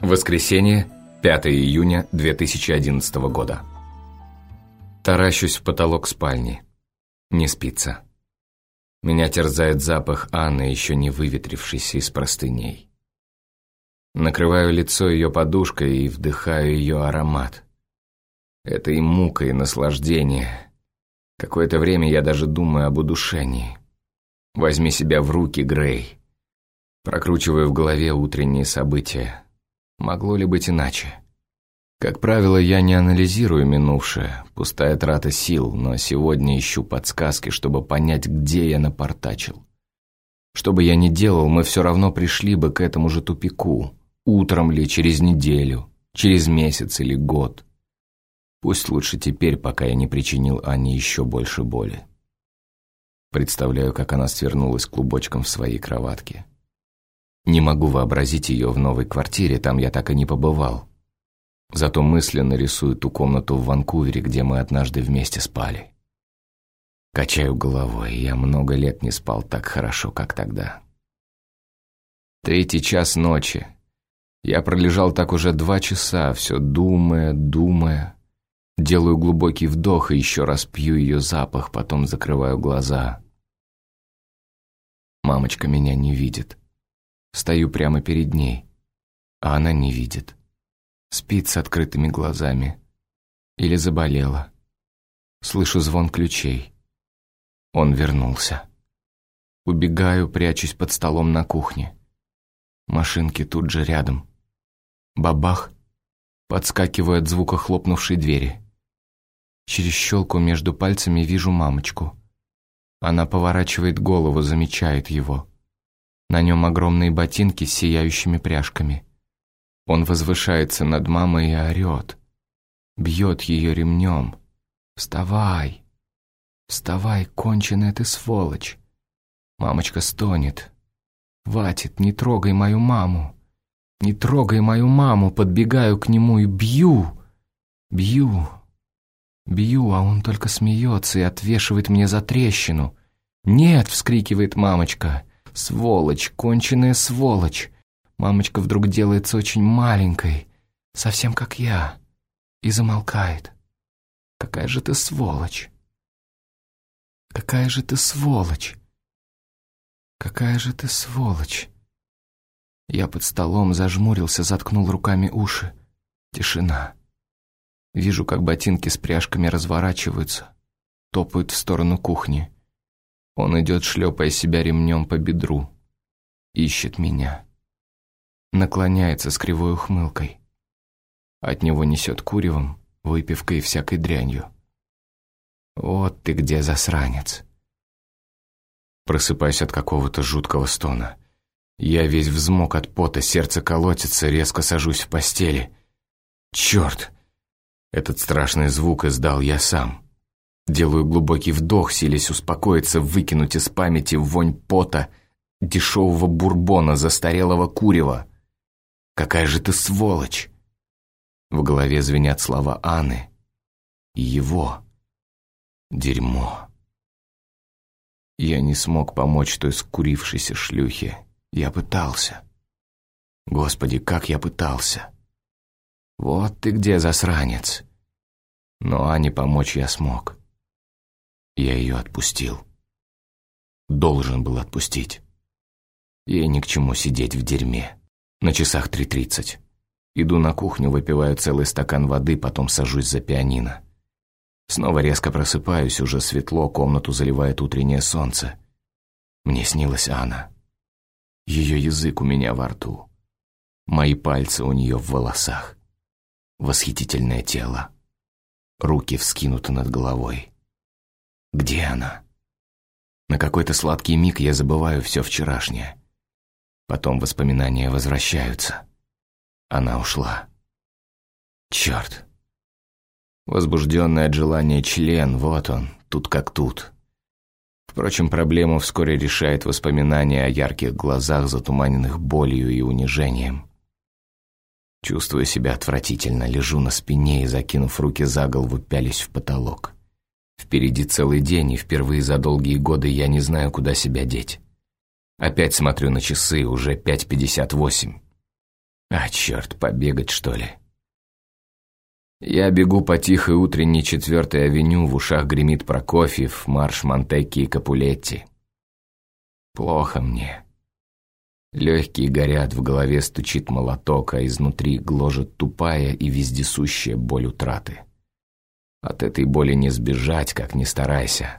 Воскресенье, 5 июня 2011 года. Таращусь в потолок спальни. Не спится. Меня терзает запах Анны, еще не выветрившийся из простыней. Накрываю лицо ее подушкой и вдыхаю ее аромат. Это и мука, и наслаждение. Какое-то время я даже думаю об удушении. Возьми себя в руки, Грей. Прокручиваю в голове утренние события. Могло ли быть иначе? Как правило, я не анализирую минувшее, пустая трата сил, но сегодня ищу подсказки, чтобы понять, где я напортачил. Что бы я ни делал, мы все равно пришли бы к этому же тупику. Утром ли, через неделю, через месяц или год. Пусть лучше теперь, пока я не причинил Анне еще больше боли. Представляю, как она свернулась клубочком в своей кроватке. Не могу вообразить ее в новой квартире, там я так и не побывал. Зато мысленно рисую ту комнату в Ванкувере, где мы однажды вместе спали. Качаю головой, я много лет не спал так хорошо, как тогда. 3 час ночи. Я пролежал так уже 2 часа, все думая. Делаю глубокий вдох и еще раз пью ее запах, потом закрываю глаза. Мамочка меня не видит. Стою прямо перед ней, а она не видит. Спит с открытыми глазами. Или заболела. Слышу звон ключей. Он вернулся. Убегаю, прячусь под столом на кухне. Машинки тут же рядом. Бабах. Подскакиваю от звука хлопнувшей двери. Через щелку между пальцами вижу мамочку. Она поворачивает голову, замечает его. На нем огромные ботинки с сияющими пряжками. Он возвышается над мамой и орет. Бьет ее ремнем. «Вставай! Вставай, конченая ты сволочь!» Мамочка стонет. «Хватит, не трогай мою маму! Не трогай мою маму!» Подбегаю к нему и бью, а он только смеется и отвешивает мне за трещину. «Нет!» — вскрикивает мамочка. «Сволочь, конченая сволочь!» Мамочка вдруг делается очень маленькой, совсем как я, и замолкает. «Какая же ты сволочь! Какая же ты сволочь! Какая же ты сволочь!» Я под столом зажмурился, заткнул руками уши. Тишина. Вижу, как ботинки с пряжками разворачиваются, топают в сторону кухни. Он идет, шлепая себя ремнем по бедру. Ищет меня. Наклоняется с кривой ухмылкой. От него несет куревом, выпивкой и всякой дрянью. «Вот ты где, засранец!» Просыпаюсь от какого-то жуткого стона. Я весь взмок от пота, сердце колотится, резко сажусь в постели. «Черт!» Этот страшный звук издал я сам. Делаю глубокий вдох, силясь успокоиться, выкинуть из памяти вонь пота, дешевого бурбона, застарелого курева. «Какая же ты сволочь!» В голове звенят слова Анны. И его. Дерьмо. Я не смог помочь той скурившейся шлюхе. Я пытался. Господи, как я пытался. «Вот ты где, засранец!» Но Ане помочь я смог. Я ее отпустил. Должен был отпустить. Ей ни к чему сидеть в дерьме. На часах 3:30. Иду на кухню, выпиваю целый стакан воды, потом сажусь за пианино. Снова резко просыпаюсь, уже светло, комнату заливает утреннее солнце. Мне снилась Анна. Ее язык у меня во рту. Мои пальцы у нее в волосах. Восхитительное тело. Руки вскинуты над головой. Где она? На какой-то сладкий миг я забываю все вчерашнее. Потом воспоминания возвращаются. Она ушла. Черт. Возбужденный от желания член, вот он, тут как тут. Впрочем, проблему вскоре решает воспоминание о ярких глазах, затуманенных болью и унижением. Чувствую себя отвратительно, лежу на спине и, закинув руки за голову, пялюсь в потолок. Впереди целый день, и впервые за долгие годы я не знаю, куда себя деть. Опять смотрю на часы, уже 5:58. А, черт, побегать, что ли? Я бегу по тихой утренней 4-й авеню, в ушах гремит Прокофьев, марш Монтекки и Капулетти. Плохо мне. Легкие горят, в голове стучит молоток, а изнутри гложет тупая и вездесущая боль утраты. От этой боли не сбежать, как ни старайся.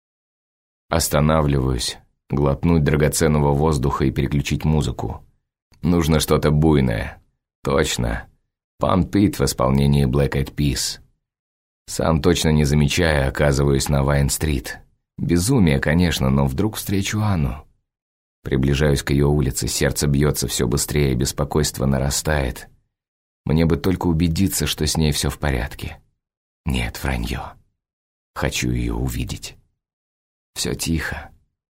Останавливаюсь, глотнуть драгоценного воздуха и переключить музыку. Нужно что-то буйное. Точно. Пан Пит в исполнении Black Eyed Peas. Сам точно не замечая, оказываюсь на Вайн-стрит. Безумие, конечно, но вдруг встречу Анну. Приближаюсь к ее улице, сердце бьется все быстрее, беспокойство нарастает. Мне бы только убедиться, что с ней все в порядке. Нет, вранье. Хочу ее увидеть. Все тихо.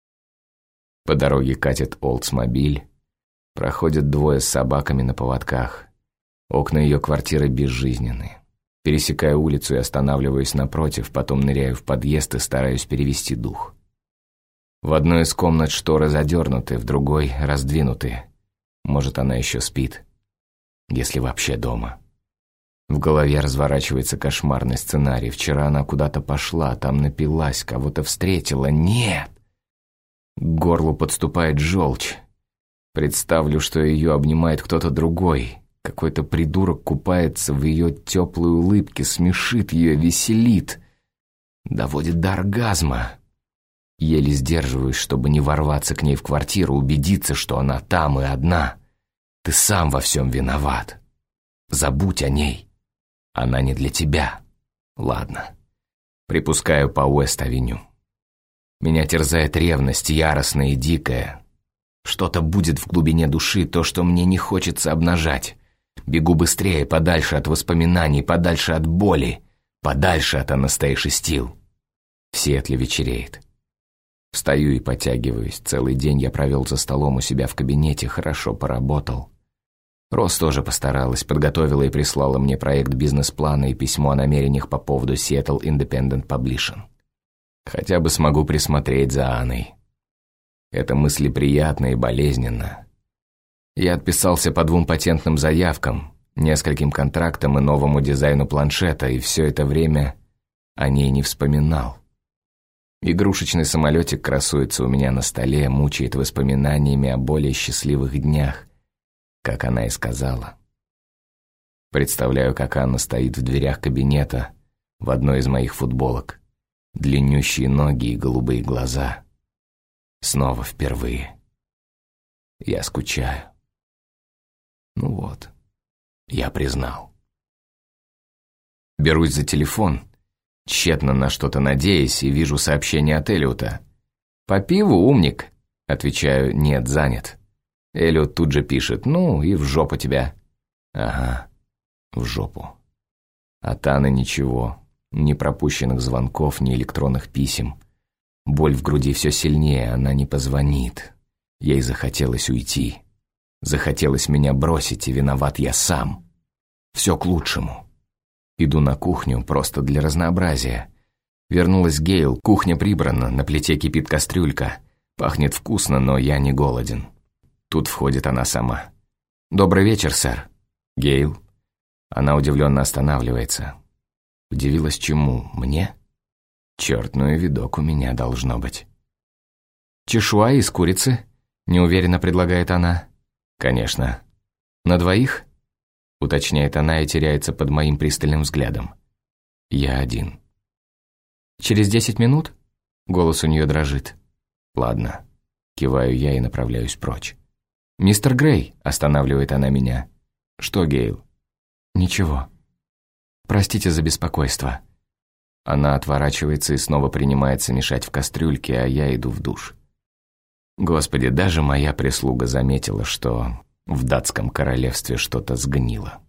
По дороге катит Олдсмобиль. Проходят двое с собаками на поводках. Окна ее квартиры безжизненны. Пересекаю улицу и останавливаюсь напротив, потом ныряю в подъезд и стараюсь перевести дух. В одной из комнат шторы задернуты, в другой раздвинуты. Может, она еще спит, если вообще дома. В голове разворачивается кошмарный сценарий. Вчера она куда-то пошла, там напилась, кого-то встретила. Нет! К горлу подступает желчь. Представлю, что ее обнимает кто-то другой. Какой-то придурок купается в ее теплой улыбке, смешит ее, веселит. Доводит до оргазма. Еле сдерживаюсь, чтобы не ворваться к ней в квартиру, убедиться, что она там и одна. Ты сам во всем виноват. Забудь о ней. Она не для тебя. Ладно. Припускаю по Уэст-авеню. Меня терзает ревность, яростная и дикая. Что-то будет в глубине души, то, что мне не хочется обнажать. Бегу быстрее, подальше от воспоминаний, подальше от боли, подальше от Анастейши Стил. В Сиэтле вечереет. Встаю и потягиваюсь. Целый день я провел за столом у себя в кабинете, хорошо поработал. Рос тоже постаралась, подготовила и прислала мне проект бизнес-плана и письмо о намерениях по поводу Seattle Independent Publishing. Хотя бы смогу присмотреть за Анной. Это мысли приятно и болезненно. Я отписался по 2 патентным заявкам, нескольким контрактам и новому дизайну планшета, и все это время о ней не вспоминал. Игрушечный самолетик красуется у меня на столе, мучает воспоминаниями о более счастливых днях, как она и сказала. Представляю, как Анна стоит в дверях кабинета в одной из моих футболок, длиннющие ноги и голубые глаза. Снова впервые. Я скучаю. Ну вот, я признал. Берусь за телефон, тщетно на что-то надеясь, и вижу сообщение от Эллиота. «По пиву, умник?» Отвечаю: «Нет, занят». Эллиот тут же пишет: «Ну и в жопу тебя». Ага, в жопу. От Анны ничего, ни пропущенных звонков, ни электронных писем. Боль в груди все сильнее, она не позвонит. Ей захотелось уйти. Захотелось меня бросить, и виноват я сам. Все к лучшему. Иду на кухню, просто для разнообразия. Вернулась Гейл, кухня прибрана, на плите кипит кастрюлька. Пахнет вкусно, но я не голоден. Тут входит она сама. «Добрый вечер, сэр». «Гейл?» Она удивленно останавливается. Удивилась чему? Мне? Черт, ну и видок у меня должно быть. «Чешуа из курицы?» — неуверенно предлагает она. «Конечно». «На двоих?» — уточняет она и теряется под моим пристальным взглядом. «Я один». «Через 10 минут?» — голос у нее дрожит. «Ладно». Киваю я и направляюсь прочь. «Мистер Грей», — останавливает она меня. «Что, Гейл?» «Ничего. Простите за беспокойство». Она отворачивается и снова принимается мешать в кастрюльке, а я иду в душ. Господи, даже моя прислуга заметила, что в датском королевстве что-то сгнило.